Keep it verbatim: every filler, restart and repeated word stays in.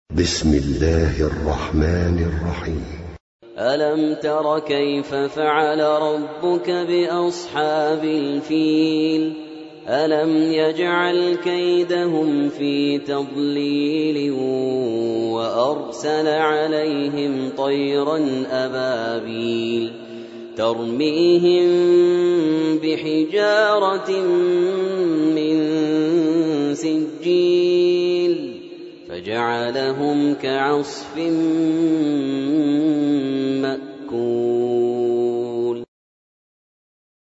بسم الله الرحمن الرحيم. ألم تر كيف فعل ربك بأصحاب الفيل ألم يجعل كيدهم في تضليل وأرسل عليهم طيرا أبابيل ترميهم بحجارة من سجيل فجعلهم كعصف مأكول.